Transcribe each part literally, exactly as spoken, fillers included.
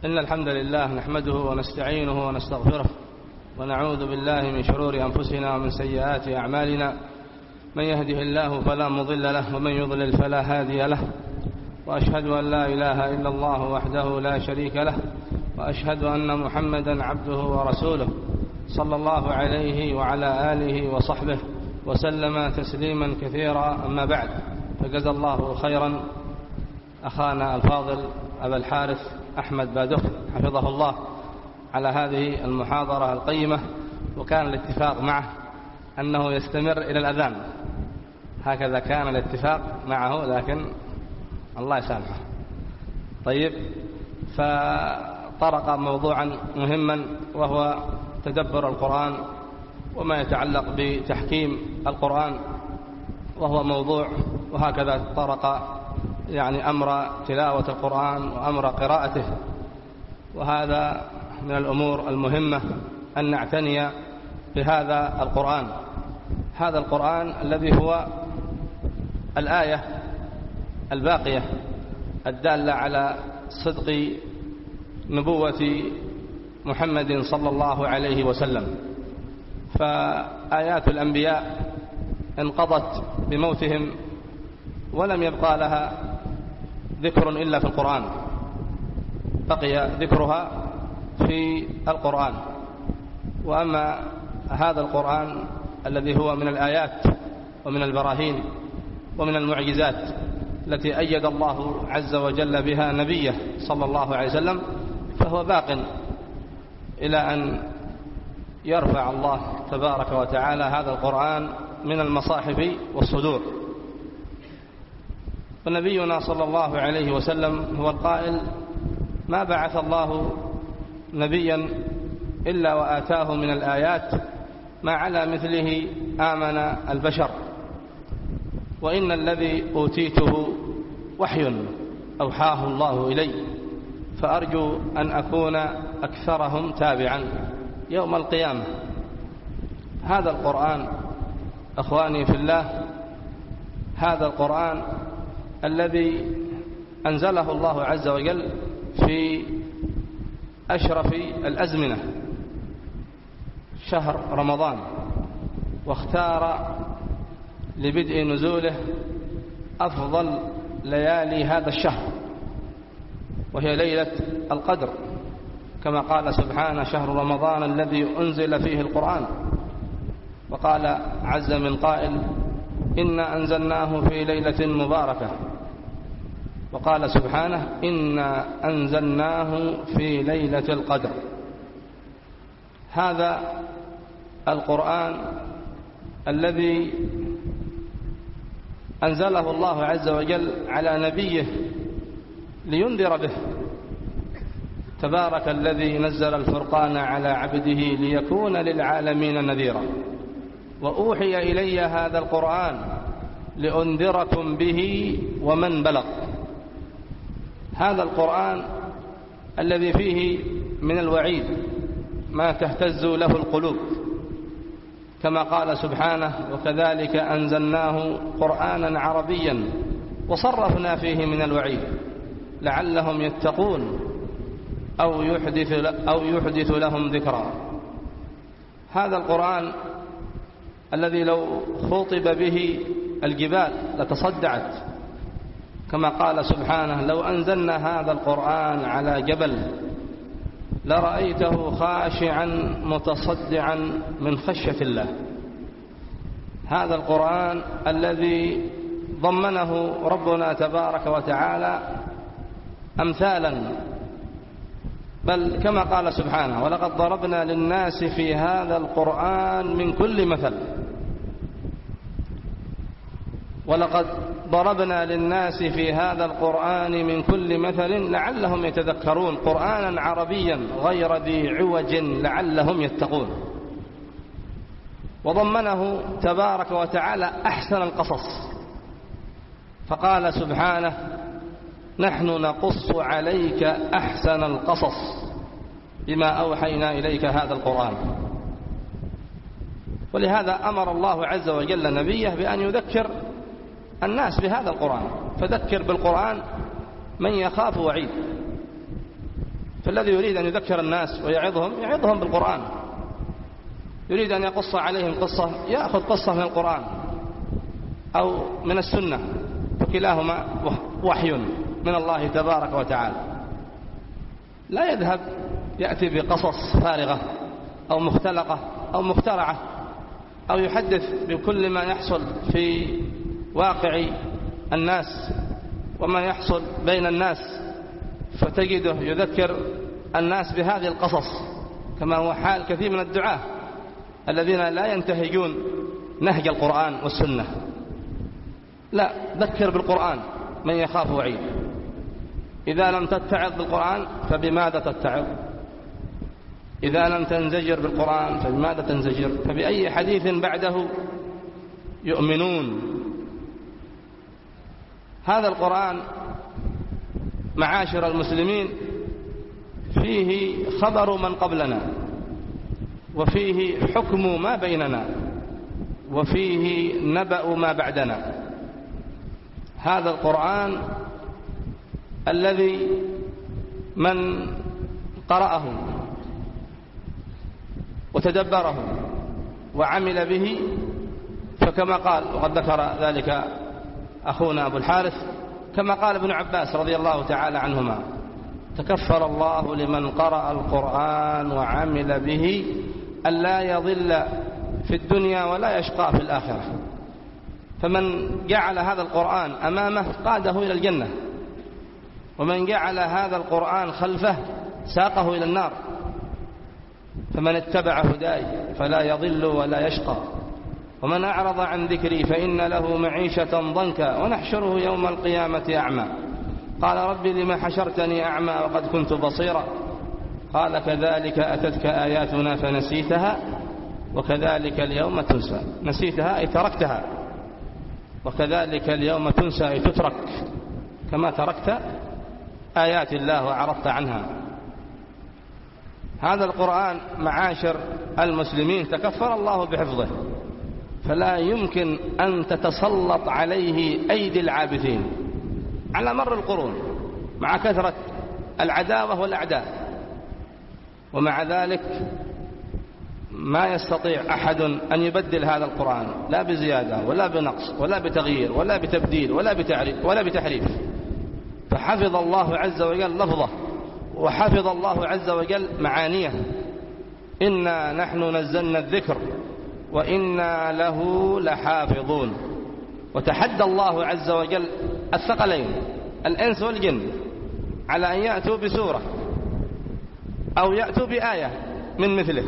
إن الحمد لله نحمده ونستعينه ونستغفره ونعوذ بالله من شرور أنفسنا ومن سيئات أعمالنا. من يهده الله فلا مضل له ومن يضلل فلا هادي له، وأشهد أن لا إله إلا الله وحده لا شريك له، وأشهد أن محمدا عبده ورسوله صلى الله عليه وعلى آله وصحبه وسلم تسليما كثيرا. أما بعد، فجزا الله خيرا أخانا الفاضل أبا الحارث أحمد بادخ حفظه الله على هذه المحاضرة القيمة، وكان الاتفاق معه أنه يستمر إلى الأذان، هكذا كان الاتفاق معه، لكن الله يسامحه. طيب، فطرق موضوعا مهما وهو تدبر القرآن وما يتعلق بتحكيم القرآن، وهو موضوع، وهكذا طرق يعني أمر تلاوة القرآن وأمر قراءته، وهذا من الأمور المهمة أن نعتني بهذا القرآن. هذا القرآن الذي هو الآية الباقية الدالة على صدق نبوة محمد صلى الله عليه وسلم. فآيات الأنبياء انقضت بموتهم ولم يبقى لها ذكر إلا في القرآن، بقي ذكرها في القرآن. وأما هذا القرآن الذي هو من الآيات ومن البراهين ومن المعجزات التي أيد الله عز وجل بها نبيه صلى الله عليه وسلم، فهو باق إلى أن يرفع الله تبارك وتعالى هذا القرآن من المصاحف والصدور. ونبينا صلى الله عليه وسلم هو القائل: ما بعث الله نبيا إلا وآتاه من الآيات ما على مثله آمن البشر، وإن الذي أوتيته وحي أوحاه الله إلي، فأرجو أن أكون أكثرهم تابعا يوم القيامة. هذا القرآن أخواني في الله، هذا القرآن الذي أنزله الله عز وجل في أشرف الأزمنة، شهر رمضان، واختار لبدء نزوله أفضل ليالي هذا الشهر، وهي ليلة القدر، كما قال سبحانه: شهر رمضان الذي أنزل فيه القرآن. وقال عز من قائل: إنا أنزلناه في ليلة مباركة. وقال سبحانه: إنا أنزلناه في ليلة القدر. هذا القرآن الذي أنزله الله عز وجل على نبيه لينذر به. تبارك الذي نزل الفرقان على عبده ليكون للعالمين نذيرا. وأوحي إلي هذا القرآن لأنذركم به ومن بلغ. هذا القرآن الذي فيه من الوعيد ما تهتز له القلوب، كما قال سبحانه: وكذلك أنزلناه قرآنا عربيا وصرفنا فيه من الوعيد لعلهم يتقون أو يحدث, أو يحدث لهم ذكرا. هذا القرآن الذي لو خطب به الجبال لتصدعت، كما قال سبحانه: لو أنزلنا هذا القرآن على جبل لرأيته خاشعا متصدعا من خشية الله. هذا القرآن الذي ضمنه ربنا تبارك وتعالى أمثالا، بل كما قال سبحانه: ولقد ضربنا للناس في هذا القرآن من كل مثل. ولقد ضربنا للناس في هذا القرآن من كل مثل لعلهم يتذكرون، قرآنا عربيا غير ذي عوج لعلهم يتقون. وضمنه تبارك وتعالى أحسن القصص، فقال سبحانه: نحن نقص عليك أحسن القصص بما أوحينا إليك هذا القرآن. ولهذا أمر الله عز وجل نبيه بأن يذكر الناس بهذا القرآن، فذكر بالقرآن من يخاف وعيد. فالذي يريد أن يذكر الناس ويعظهم يعظهم بالقرآن، يريد أن يقص عليهم قصة يأخذ قصة من القرآن أو من السنة، فكلاهما وحي من الله تبارك وتعالى. لا يذهب يأتي بقصص فارغة أو مختلقة أو مخترعة، أو يحدث بكل ما يحصل في واقع الناس وما يحصل بين الناس، فتجده يذكر الناس بهذه القصص، كما هو حال كثير من الدعاة الذين لا ينتهجون نهج القرآن والسنة. لا، ذكر بالقرآن من يخاف وعيد. إذا لم تتعظ بالقرآن فبماذا تتعظ؟ إذا لم تنزجر بالقرآن فبماذا تنزجر؟ فبأي حديث بعده يؤمنون؟ هذا القرآن معاشر المسلمين فيه خبر من قبلنا، وفيه حكم ما بيننا، وفيه نبأ ما بعدنا. هذا القرآن الذي من قرأه وتدبره وعمل به، فكما قال وقد ذكر ذلك أخونا أبو الحارث، كما قال ابن عباس رضي الله تعالى عنهما: تكفر الله لمن قرأ القرآن وعمل به ألا يضل في الدنيا ولا يشقى في الآخرة. فمن جعل هذا القرآن أمامه قاده إلى الجنة، ومن جعل هذا القرآن خلفه ساقه إلى النار. فمن اتبع هداي فلا يضل ولا يشقى، ومن أعرض عن ذكري فإن له معيشة ضنكا ونحشره يوم القيامة أعمى. قال ربي لما حشرتني أعمى وقد كنت بصيرا؟ قال كذلك أتتك آياتنا فنسيتها وكذلك اليوم تنسى. نسيتها أي تركتها، وكذلك اليوم تنسى أي تترك، كما تركت آيات الله وعرضت عنها. هذا القرآن معاشر المسلمين تكفر الله بحفظه، فلا يمكن أن تتسلط عليه أيدي العابثين على مر القرون مع كثرة العداوة والأعداء. ومع ذلك ما يستطيع أحد أن يبدل هذا القرآن، لا بزيادة ولا بنقص ولا بتغيير ولا بتبديل ولا بتعريف ولا بتحريف. فحفظ الله عز وجل لفظه، وحفظ الله عز وجل معانيه. إنا نحن نزلنا الذكر وإنا له لحافظون. وتحدى الله عز وجل الثقلين الإنس والجن على أن يأتوا بسورة أو يأتوا بآية من مثله،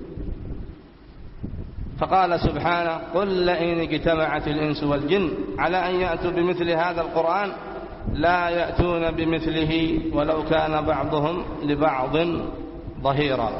فقال سبحانه: قل لئن اجتمعت الإنس والجن على أن يأتوا بمثل هذا القرآن لا يأتون بمثله ولو كان بعضهم لبعض ظهيرا.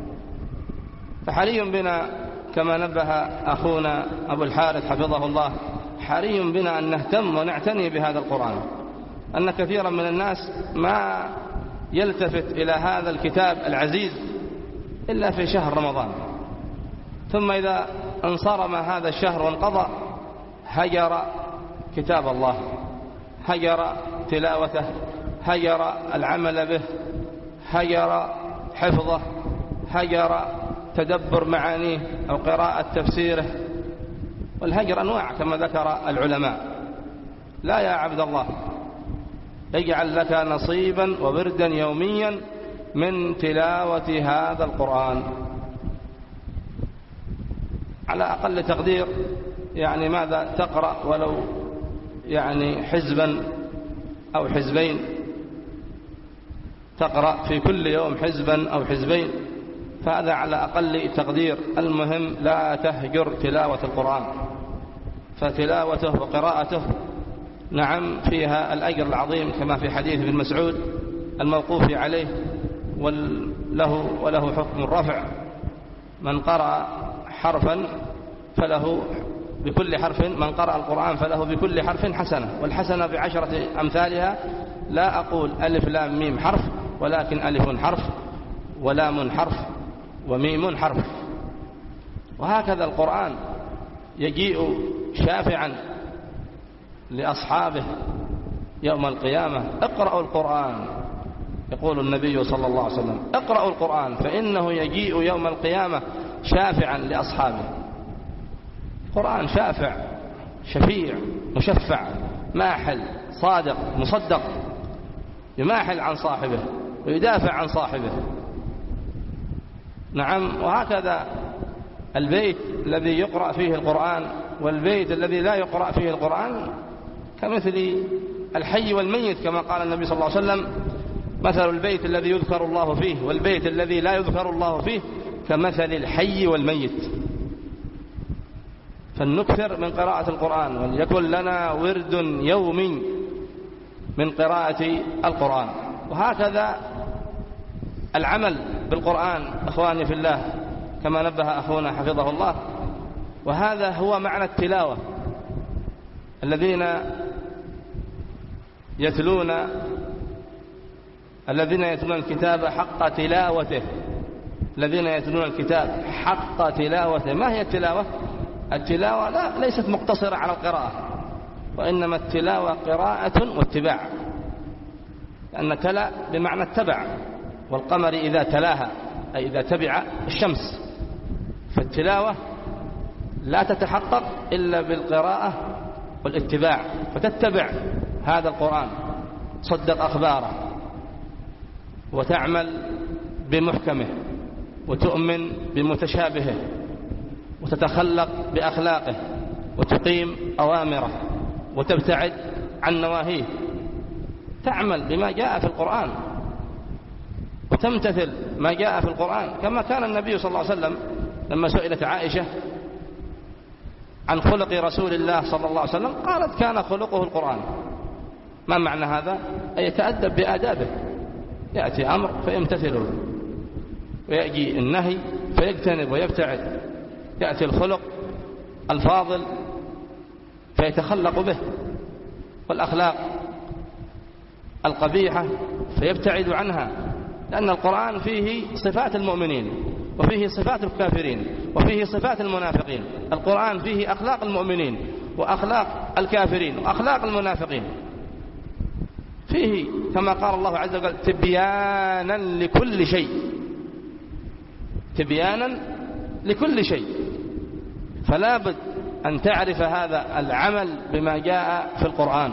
فحري بنا كما نبه أخونا أبو الحارث حفظه الله، حري بنا أن نهتم ونعتني بهذا القرآن. أن كثيرا من الناس ما يلتفت إلى هذا الكتاب العزيز إلا في شهر رمضان، ثم إذا انصرم هذا الشهر وانقضى هجر كتاب الله، هجر تلاوته، هجر العمل به، هجر حفظه، هجر تدبر معانيه أو قراءة تفسيره. والهجر أنواع كما ذكر العلماء. لا يا عبد الله، اجعل لك نصيبا ووردا يوميا من تلاوة هذا القرآن، على أقل تقدير يعني ماذا تقرأ، ولو يعني حزبا أو حزبين، تقرأ في كل يوم حزبا أو حزبين، فهذا على أقل تقدير. المهم لا تهجر تلاوة القرآن، فتلاوته وقراءته نعم فيها الأجر العظيم، كما في حديث ابن مسعود الموقوف عليه وله, وله حكم الرفع: من قرأ حرفا فله بكل حرف، من قرأ القرآن فله بكل حرف حسنة، والحسنة بعشرة أمثالها. لا أقول ألف لام ميم حرف، ولكن ألف حرف ولام حرف وميم حرف. وهكذا القرآن يجيء شافعا لأصحابه يوم القيامة: اقرأوا القرآن يقول النبي صلى الله عليه وسلم: اقرأوا القرآن فإنه يجيء يوم القيامة شافعا لأصحابه. القرآن شافع، شفيع، مشفع، ماحل، صادق، مصدق، يماحل عن صاحبه ويدافع عن صاحبه. نعم. وهكذا البيت الذي يقرأ فيه القرآن والبيت الذي لا يقرأ فيه القرآن كمثل الحي والميت، كما قال النبي صلى الله عليه وسلم: مثل البيت الذي يذكر الله فيه والبيت الذي لا يذكر الله فيه كمثل الحي والميت. فلنكثر من قراءة القرآن، وليكن لنا ورد يومي من قراءة القرآن. وهكذا العمل بالقرآن أخواني في الله، كما نبه أخونا حفظه الله، وهذا هو معنى التلاوة. الذين يتلون الذين يتلون الكتاب حق تلاوته الذين يتلون الكتاب حق تلاوته. ما هي التلاوة؟ التلاوة لا ليست مقتصرة على القراءة، وإنما التلاوة قراءة واتباع، لأن تلا بمعنى اتبع، والقمر إذا تلاها أي إذا تبع الشمس. فالتلاوة لا تتحقق إلا بالقراءة والاتباع، فتتبع هذا القرآن، تصدق أخباره، وتعمل بمحكمه، وتؤمن بمتشابهه، وتتخلق بأخلاقه، وتقيم أوامره، وتبتعد عن نواهيه. تعمل بما جاء في القرآن وتمتثل ما جاء في القرآن، كما كان النبي صلى الله عليه وسلم لما سئلت عائشة عن خلق رسول الله صلى الله عليه وسلم قالت: كان خلقه القرآن. ما معنى هذا؟ أي يتأدب بآدابه، يأتي أمر فيمتثله، ويأتي النهي فيجتنب ويبتعد، يأتي الخلق الفاضل فيتخلق به، والأخلاق القبيحة فيبتعد عنها، لأن القرآن فيه صفات المؤمنين وفيه صفات الكافرين وفيه صفات المنافقين. القرآن فيه أخلاق المؤمنين وأخلاق الكافرين وأخلاق المنافقين، فيه كما قال الله عز وجل: تبيانا لكل شيء، تبيانا لكل شيء. فلا بد أن تعرف هذا العمل بما جاء في القرآن.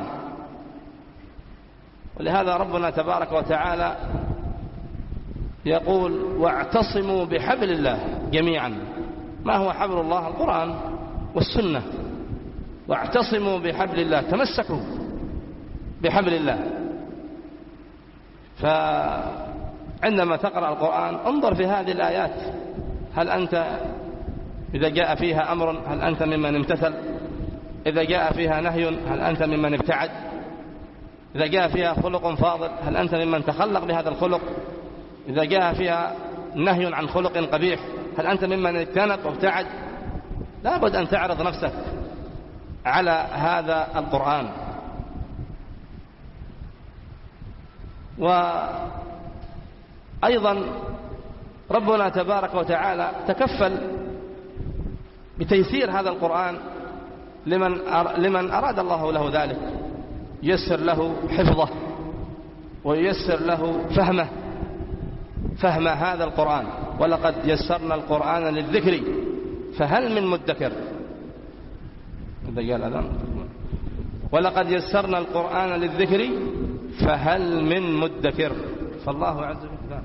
ولهذا ربنا تبارك وتعالى يقول: واعتصموا بحبل الله جميعا. ما هو حبل الله؟ القرآن والسنة. واعتصموا بحبل الله، تمسكوا بحبل الله. فعندما تقرأ القرآن انظر في هذه الآيات، هل أنت إذا جاء فيها أمر هل أنت ممن امتثل؟ إذا جاء فيها نهي هل أنت ممن ابتعد؟ إذا جاء فيها خلق فاضل هل أنت ممن تخلق بهذا الخلق؟ إذا جاء فيها نهي عن خلق قبيح هل أنت ممن اجتنب وابتعد؟ لا بد أن تعرض نفسك على هذا القرآن. وأيضا ربنا تبارك وتعالى تكفل بتيسير هذا القرآن لمن لمن أراد الله له ذلك، ييسر له حفظه وييسر له فهمه فهم هذا القرآن. ولقد يسرنا القرآن للذكر فهل من مدكر. ولقد يسرنا القرآن للذكر فهل من مدكر. فالله عز وجل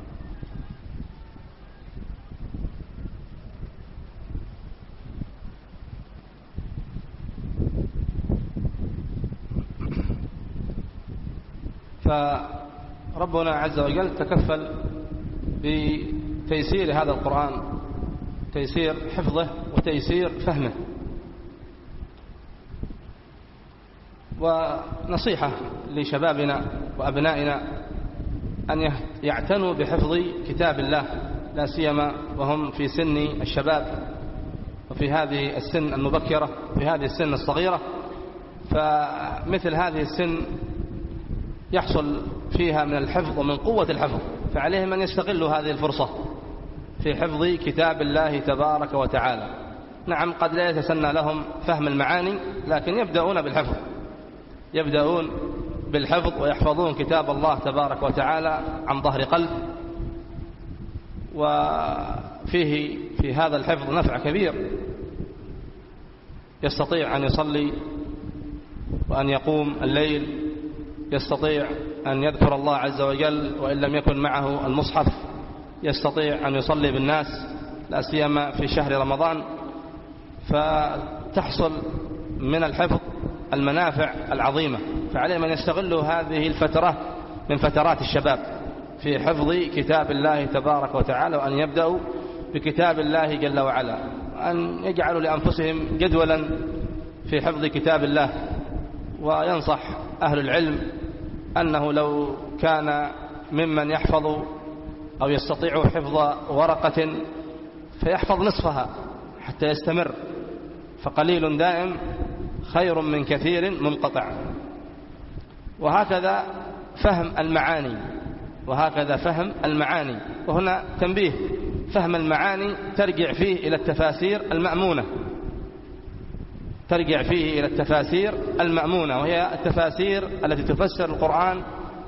فربنا عز وجل تكفل بتيسير هذا القرآن، تيسير حفظه وتيسير فهمه. ونصيحة لشبابنا وأبنائنا أن يعتنوا بحفظ كتاب الله، لا سيما وهم في سن الشباب وفي هذه السن المبكرة، في هذه السن الصغيرة. فمثل هذه السن يحصل فيها من الحفظ ومن قوة الحفظ، فعليهم أن يستغلوا هذه الفرصة في حفظ كتاب الله تبارك وتعالى. نعم قد لا يتسنى لهم فهم المعاني، لكن يبدأون بالحفظ، يبدأون بالحفظ ويحفظون كتاب الله تبارك وتعالى عن ظهر قلب. وفيه في هذا الحفظ نفع كبير، يستطيع أن يصلي وأن يقوم الليل، يستطيع أن يذكر الله عز وجل وإن لم يكن معه المصحف، يستطيع أن يصلي بالناس لا سيما في شهر رمضان. فتحصل من الحفظ المنافع العظيمة، فعليه من يستغل هذه الفترة من فترات الشباب في حفظ كتاب الله تبارك وتعالى، وأن يبدأوا بكتاب الله جل وعلا، وأن يجعلوا لأنفسهم جدولا في حفظ كتاب الله. وينصح أهل العلم أنه لو كان ممن يحفظ أو يستطيع حفظ ورقة فيحفظ نصفها حتى يستمر، فقليل دائم خير من كثير منقطع. وهكذا فهم المعاني، وهكذا فهم المعاني. وهنا تنبيه، فهم المعاني ترجع فيه إلى التفاسير المأمونة، ترجع فيه إلى التفاسير المأمونة، وهي التفاسير التي تفسر القرآن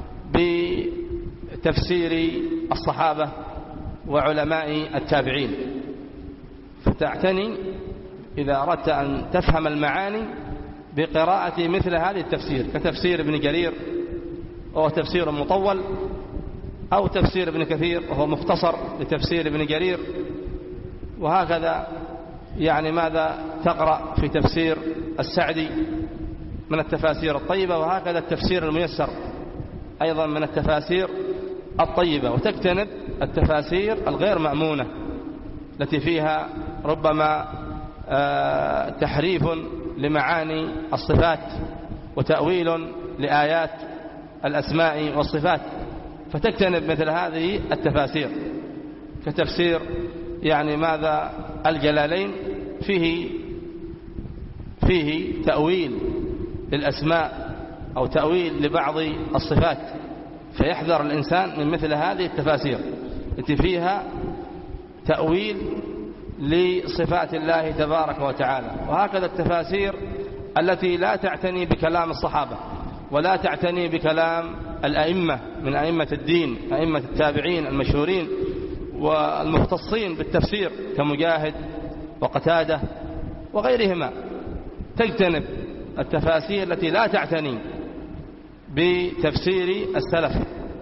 بتفسير الصحابة وعلماء التابعين. فتعتني إذا أردت أن تفهم المعاني بقراءة مثل هذه التفسير، كتفسير ابن جرير وهو تفسير مطول، أو تفسير ابن كثير وهو مختصر لتفسير ابن جرير. وهكذا يعني ماذا تقرأ في تفسير السعدي من التفاسير الطيبة، وهكذا التفسير الميسر أيضا من التفاسير الطيبة. وتجتنب التفاسير الغير مأمونة التي فيها ربما تحريف لمعاني الصفات وتأويل لآيات الأسماء والصفات، فتجتنب مثل هذه التفاسير. كتفسير يعني ماذا الجلالين فيه فيه تأويل للأسماء أو تأويل لبعض الصفات، فيحذر الإنسان من مثل هذه التفاسير التي فيها تأويل لصفات الله تبارك وتعالى. وهكذا التفاسير التي لا تعتني بكلام الصحابة ولا تعتني بكلام الأئمة من أئمة الدين، أئمة التابعين المشهورين والمختصين بالتفسير كمجاهد وقتادة وغيرهما. تجتنب التفاسير التي لا تعتني بتفسير السلف.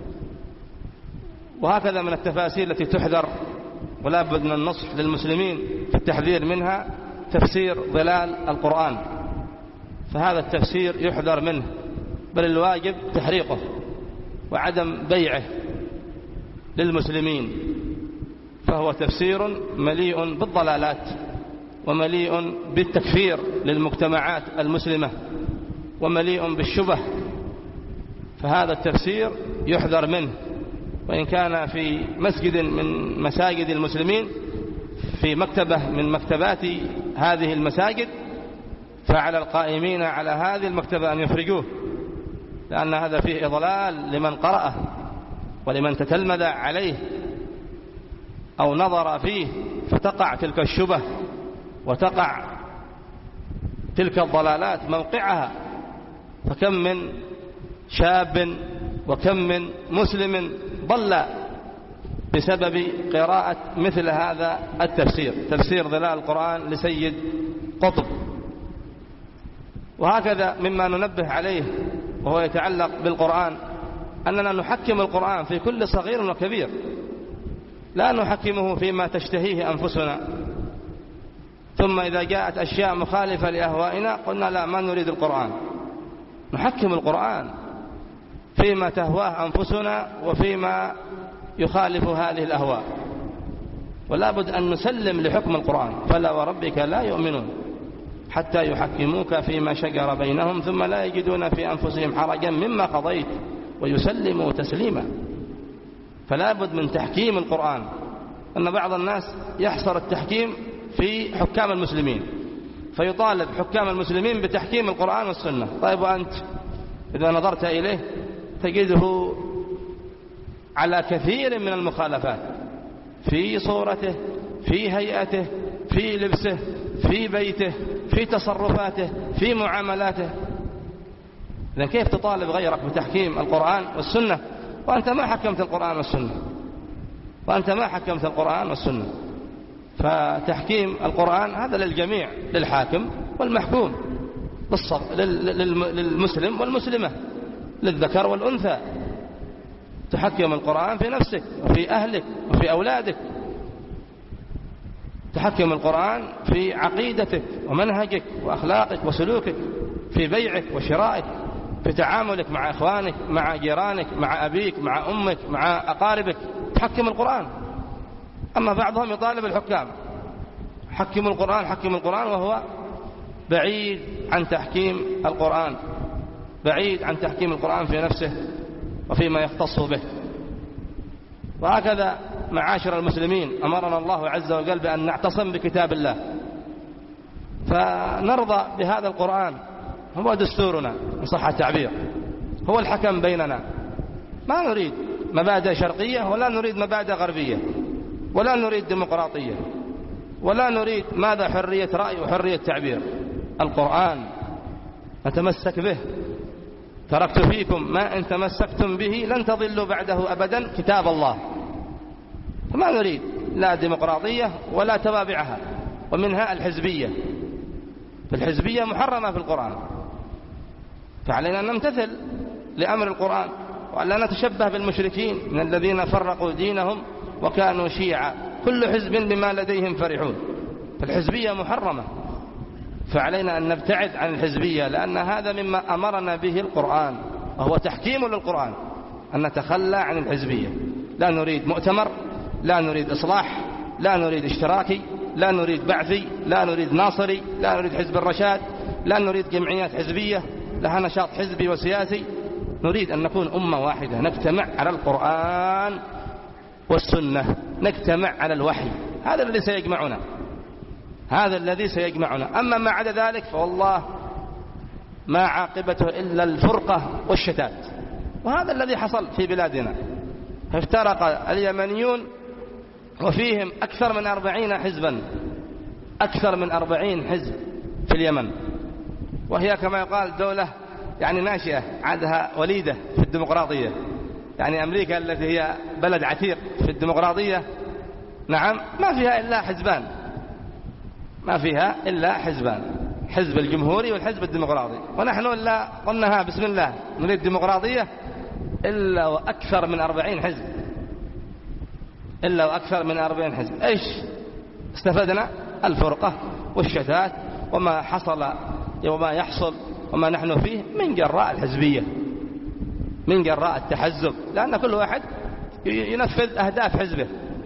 وهكذا من التفاسير التي تحذر ولا بد من النصح للمسلمين في التحذير منها تفسير ظلال القرآن، فهذا التفسير يحذر منه، بل الواجب تحريقه وعدم بيعه للمسلمين، فهو تفسير مليء بالضلالات ومليء بالتكفير للمجتمعات المسلمة ومليء بالشبه، فهذا التفسير يحذر منه. وإن كان في مسجد من مساجد المسلمين، في مكتبة من مكتبات هذه المساجد، فعلى القائمين على هذه المكتبة أن يخرجوه، لأن هذا فيه إضلال لمن قرأه ولمن تتلمذ عليه أو نظر فيه، فتقع تلك الشبه وتقع تلك الضلالات موقعها. فكم من شاب وكم من مسلم ضل بسبب قراءة مثل هذا التفسير، تفسير ظلال القرآن لسيد قطب. وهكذا مما ننبه عليه وهو يتعلق بالقرآن أننا نحكم القرآن في كل صغير وكبير، لا نحكمه فيما تشتهيه أنفسنا، ثم إذا جاءت أشياء مخالفة لأهوائنا قلنا لا، ما نريد القرآن. نحكم القرآن فيما تهواه أنفسنا وفيما يخالف هذه الأهواء، ولا بد أن نسلم لحكم القرآن. فلا وربك لا يؤمنون حتى يحكموك فيما شجر بينهم ثم لا يجدون في أنفسهم حرجا مما قضيت ويسلموا تسليما. فلا بد من تحكيم القرآن. أن بعض الناس يحصر التحكيم في حكام المسلمين، فيطالب حكام المسلمين بتحكيم القرآن والسنة. طيب وأنت إذا نظرت إليه تجده على كثير من المخالفات، في صورته، في هيئته، في لبسه، في بيته، في تصرفاته، في معاملاته. إذن كيف تطالب غيرك بتحكيم القرآن والسنة وأنت ما حكمت القرآن والسنة وأنت ما حكمت القرآن والسنة؟ فتحكيم القرآن هذا للجميع، للحاكم والمحكوم، للمسلم والمسلمة، للذكر والأنثى. تحكم القرآن في نفسك وفي أهلك وفي أولادك، تحكم القرآن في عقيدتك ومنهجك وأخلاقك وسلوكك، في بيعك وشرائك، في تعاملك مع إخوانك، مع جيرانك، مع أبيك، مع أمك، مع أقاربك، تحكم القرآن. أما بعضهم يطالب الحكام حكم القرآن حكم القرآن وهو بعيد عن تحكيم القرآن، بعيد عن تحكيم القرآن في نفسه وفيما يختص به. وهكذا معاشر المسلمين أمرنا الله عز وجل بأن نعتصم بكتاب الله، فنرضى بهذا القرآن، هو دستورنا إن صح التعبير، هو الحكم بيننا. ما نريد مبادئ شرقية ولا نريد مبادئ غربية ولا نريد ديمقراطية ولا نريد ماذا حرية رأي وحرية تعبير. القرآن نتمسك به، تركت فيكم ما إن تمسكتم به لن تضلوا بعده أبدا، كتاب الله. فما نريد لا ديمقراطية ولا توابعها، ومنها الحزبية. الحزبية محرمة في القرآن، فعلينا أن نمتثل لأمر القرآن وألا نتشبه بالمشركين من الذين فرقوا دينهم وكانوا شيعا، كل حزب بما لديهم فرحون. فالحزبية محرمة، فعلينا أن نبتعد عن الحزبية، لأن هذا مما أمرنا به القرآن وهو تحكيم للقرآن، أن نتخلى عن الحزبية. لا نريد مؤتمر، لا نريد إصلاح، لا نريد اشتراكي، لا نريد بعثي، لا نريد ناصري، لا نريد حزب الرشاد، لا نريد جمعيات حزبية لها نشاط حزبي وسياسي. نريد أن نكون أمة واحدة نجتمع على القرآن والسنة، نجتمع على الوحي، هذا الذي سيجمعنا، هذا الذي سيجمعنا. أما ما عدا ذلك فوالله ما عاقبته إلا الفرقة والشتات، وهذا الذي حصل في بلادنا. افترق اليمنيون وفيهم أكثر من أربعين حزبا، أكثر من أربعين حزب في اليمن، وهي كما يقال دولة يعني ناشئة عادها وليدة في الديمقراطية. يعني أمريكا التي هي بلد عتيق في الديمقراطية، نعم، ما فيها إلا حزبان، ما فيها إلا حزبان، حزب الجمهوري والحزب الديمقراطي. ونحن إلا قلناها بسم الله نريد ديمقراطية إلا وأكثر من أربعين حزب، إلا وأكثر من أربعين حزب. إيش استفدنا؟ الفرقة والشتات، وما حصل وما يحصل وما نحن فيه من جراء الحزبية، من جراء التحزب، لأن كل واحد ينفذ أهداف حزبه،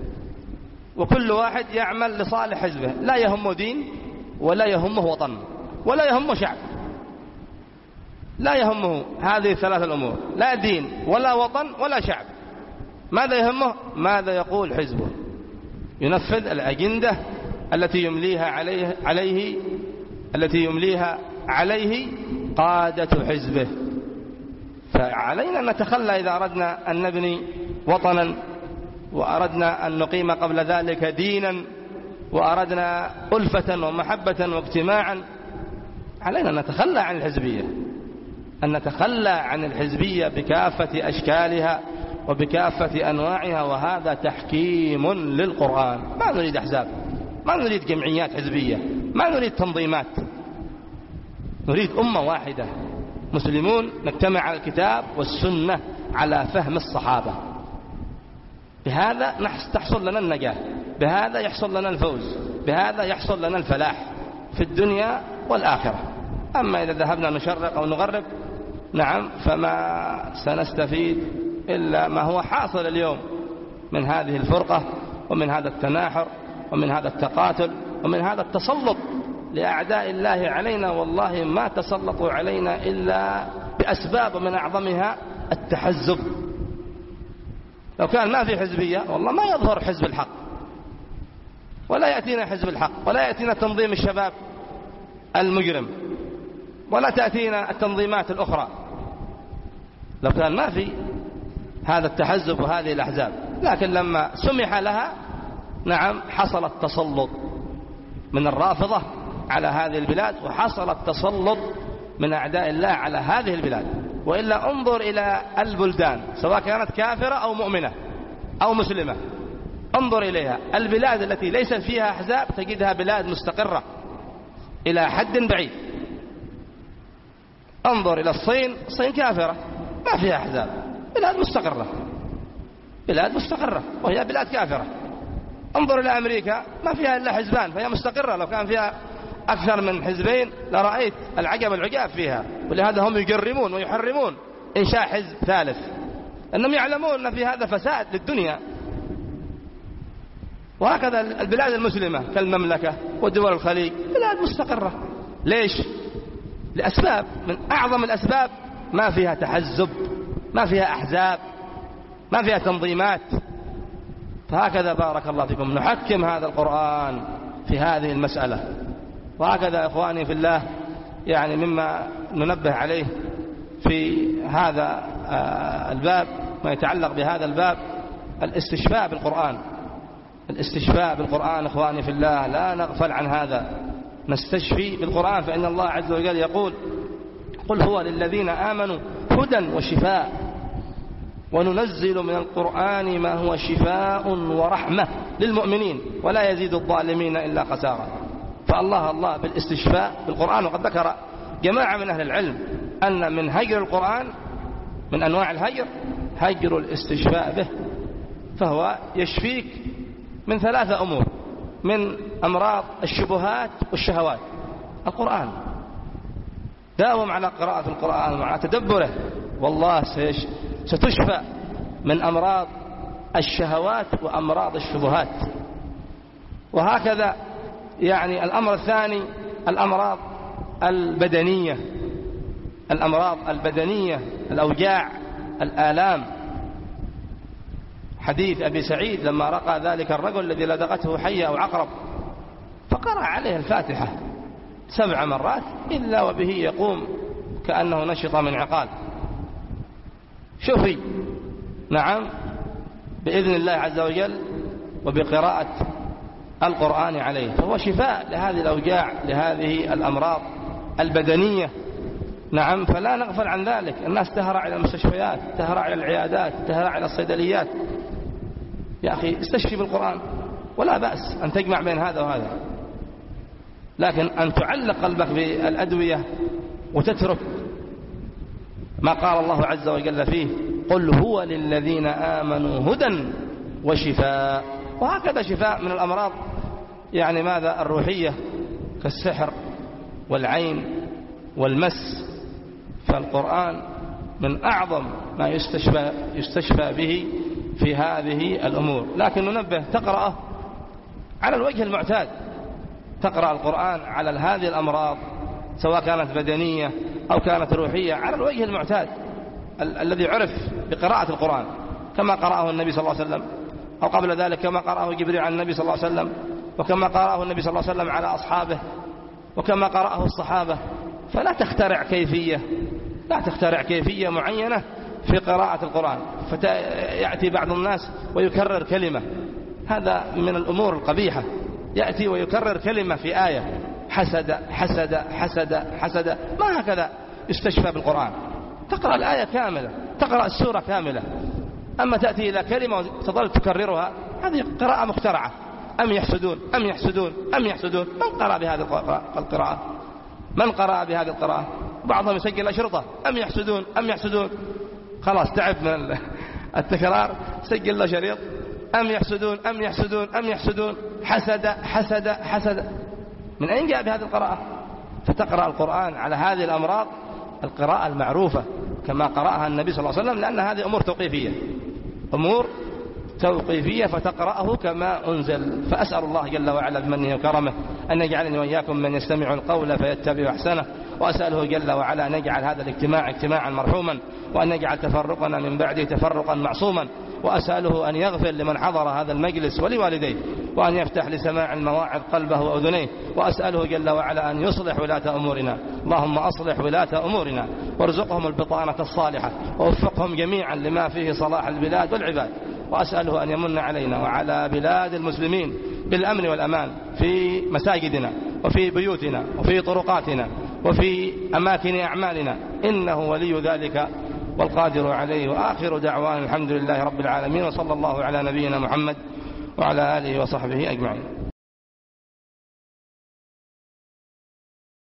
وكل واحد يعمل لصالح حزبه، لا يهمه دين ولا يهمه وطن ولا يهمه شعب، لا يهمه هذه الثلاث الأمور، لا دين ولا وطن ولا شعب. ماذا يهمه؟ ماذا يقول حزبه، ينفذ الأجندة التي يمليها عليه, عليه التي يمليها عليه قادة حزبه. فعلينا أن نتخلى إذا أردنا أن نبني وطنا، وأردنا أن نقيم قبل ذلك دينا، وأردنا ألفة ومحبة واجتماعا. علينا أن نتخلى عن الحزبية، أن نتخلى عن الحزبية بكافة أشكالها وبكافة أنواعها، وهذا تحكيم للقرآن. ما نريد أحزاب، ما نريد جمعيات حزبية، ما نريد تنظيمات، نريد أمة واحدة مسلمون نجتمع على الكتاب والسنة على فهم الصحابة. بهذا تحصل لنا النجاة، بهذا يحصل لنا الفوز، بهذا يحصل لنا الفلاح في الدنيا والآخرة. أما إذا ذهبنا نشرق أو نغرب، نعم، فما سنستفيد إلا ما هو حاصل اليوم من هذه الفرقة ومن هذا التناحر ومن هذا التقاتل ومن هذا التسلط لأعداء الله علينا. والله ما تسلطوا علينا إلا بأسباب من أعظمها التحزب. لو كان ما في حزبية والله ما يظهر حزب الحق، ولا يأتينا حزب الحق، ولا يأتينا تنظيم الشباب المجرم، ولا تأتينا التنظيمات الأخرى، لو كان ما في هذا التحزب وهذه الأحزاب. لكن لما سمح لها، نعم، حصل التسلط من الرافضة على هذه البلاد، وحصل التسلط من أعداء الله على هذه البلاد. وإلا انظر إلى البلدان سواء كانت كافرة أو مؤمنة أو مسلمة، انظر إليها. البلاد التي ليست فيها أحزاب تجدها بلاد مستقرة إلى حد بعيد. انظر إلى الصين، الصين كافرة ما فيها أحزاب، بلاد مستقرة، بلاد مستقرة وهي بلاد كافرة. انظر إلى أمريكا ما فيها إلا حزبان فهي مستقرة، لو كان فيها أكثر من حزبين لرأيت العجب العجاب فيها. ولهذا هم يجرمون ويحرمون إنشاء حزب ثالث، أنهم يعلمون أن في هذا فساد للدنيا. وهكذا البلاد المسلمة كالمملكة ودول الخليج بلاد مستقرة. ليش؟ لأسباب، من أعظم الأسباب ما فيها تحزب، ما فيها أحزاب، ما فيها تنظيمات. فهكذا بارك الله فيكم نحكم هذا القرآن في هذه المسألة. وهكذا إخواني في الله، يعني مما ننبه عليه في هذا الباب ما يتعلق بهذا الباب الاستشفاء بالقرآن. الاستشفاء بالقرآن إخواني في الله، لا نغفل عن هذا، نستشفي بالقرآن. فإن الله عز وجل يقول: قل هو للذين آمنوا هدى وشفاء وننزل من القرآن ما هو شفاء ورحمة للمؤمنين ولا يزيد الظالمين إلا خسارة. فالله الله بالاستشفاء بالقرآن. وقد ذكر جماعة من أهل العلم أن من هجر القرآن، من أنواع الهجر، هجر الاستشفاء به، فهو يشفيك من ثلاثة أمور: من أمراض الشبهات والشهوات. القرآن داوم على قراءة القرآن وعلى تدبره، والله ستشفى من أمراض الشهوات وأمراض الشبهات. وهكذا يعني الأمر الثاني الأمراض البدنية، الأمراض البدنية، الأوجاع، الآلام. حديث أبي سعيد لما رقى ذلك الرجل الذي لدغته حية أو عقرب فقرأ عليه الفاتحة سبع مرات إلا وبه يقوم كأنه نشط من عقال، شفي. نعم، بإذن الله عز وجل وبقراءة القرآن عليه. فهو شفاء لهذه الأوجاع، لهذه الأمراض البدنية. نعم، فلا نغفل عن ذلك. الناس تهرع إلى المستشفيات، تهرع إلى العيادات، تهرع إلى الصيدليات. يا أخي استشفي بالقرآن، ولا بأس أن تجمع بين هذا وهذا، لكن أن تعلق قلبك بالأدوية وتترك ما قال الله عز وجل فيه: قل هو للذين آمنوا هدى وشفاء. وهكذا شفاء من الأمراض يعني ماذا الروحية كالسحر والعين والمس. فالقرآن من أعظم ما يستشفى, يستشفى به في هذه الأمور. لكن ننبه تقرأه على الوجه المعتاد، تقرأ القرآن على هذه الأمراض سواء كانت بدنية أو كانت روحية على الوجه المعتاد ال- الذي عرف بقراءة القرآن، كما قرأه النبي صلى الله عليه وسلم، أو قبل ذلك كما قرأه جبريل على النبي صلى الله عليه وسلم، وكما قرأه النبي صلى الله عليه وسلم على أصحابه، وكما قرأه الصحابة. فلا تخترع كيفية، لا تخترع كيفية معينة في قراءة القرآن، فيأتي بعض الناس ويكرر كلمة، هذا من الأمور القبيحة. يأتي ويكرر كلمة في آية، حسد حسد حسد حسد. ما هكذا يستشفى بالقرآن. تقرأ الآية كاملة، تقرأ السورة كاملة. أما تأتي إلى كلمة وتظل تكررها، هذه قراءة مخترعة. أم يحسدون أم يحسدون أم يحسدون. من قرأ بهذه القراءة؟ من قرأ بهذه القراءة؟ بعضهم يسجل أشرطة: أم يحسدون أم يحسدون. خلاص تعب من التكرار، سجل له شريط: أم يحسدون أم يحسدون أم يحسدون، حسد حسد حسد. من أين جاء بهذه القراءة؟ فتقرأ القرآن على هذه الأمراض القراءة المعروفة كما قرأها النبي صلى الله عليه وسلم، لأن هذه أمور توقيفية، أمور توقيفية، فتقرأه كما أنزل. فأسأل الله جل وعلا بمنه وكرمه أن يجعلني وإياكم من يستمع القول فيتبع أحسنه، وأسأله جل وعلا أن يجعل هذا الاجتماع اجتماعا مرحوما، وأن يجعل تفرقنا من بعده تفرقا معصوما، وأسأله أن يغفر لمن حضر هذا المجلس ولوالديه، وأن يفتح لسماع المواعظ قلبه وأذنيه، وأسأله جل وعلا أن يصلح ولاة أمورنا. اللهم أصلح ولاة أمورنا وارزقهم البطانة الصالحة، ووفقهم جميعا لما فيه صلاح البلاد والعباد. وأسأله أن يمن علينا وعلى بلاد المسلمين بالأمن والأمان في مساجدنا وفي بيوتنا وفي طرقاتنا وفي أماكن أعمالنا، إنه ولي ذلك والقادر عليه. وآخر دعوانا الحمد لله رب العالمين، وصلى الله على نبينا محمد وعلى آله وصحبه أجمعين.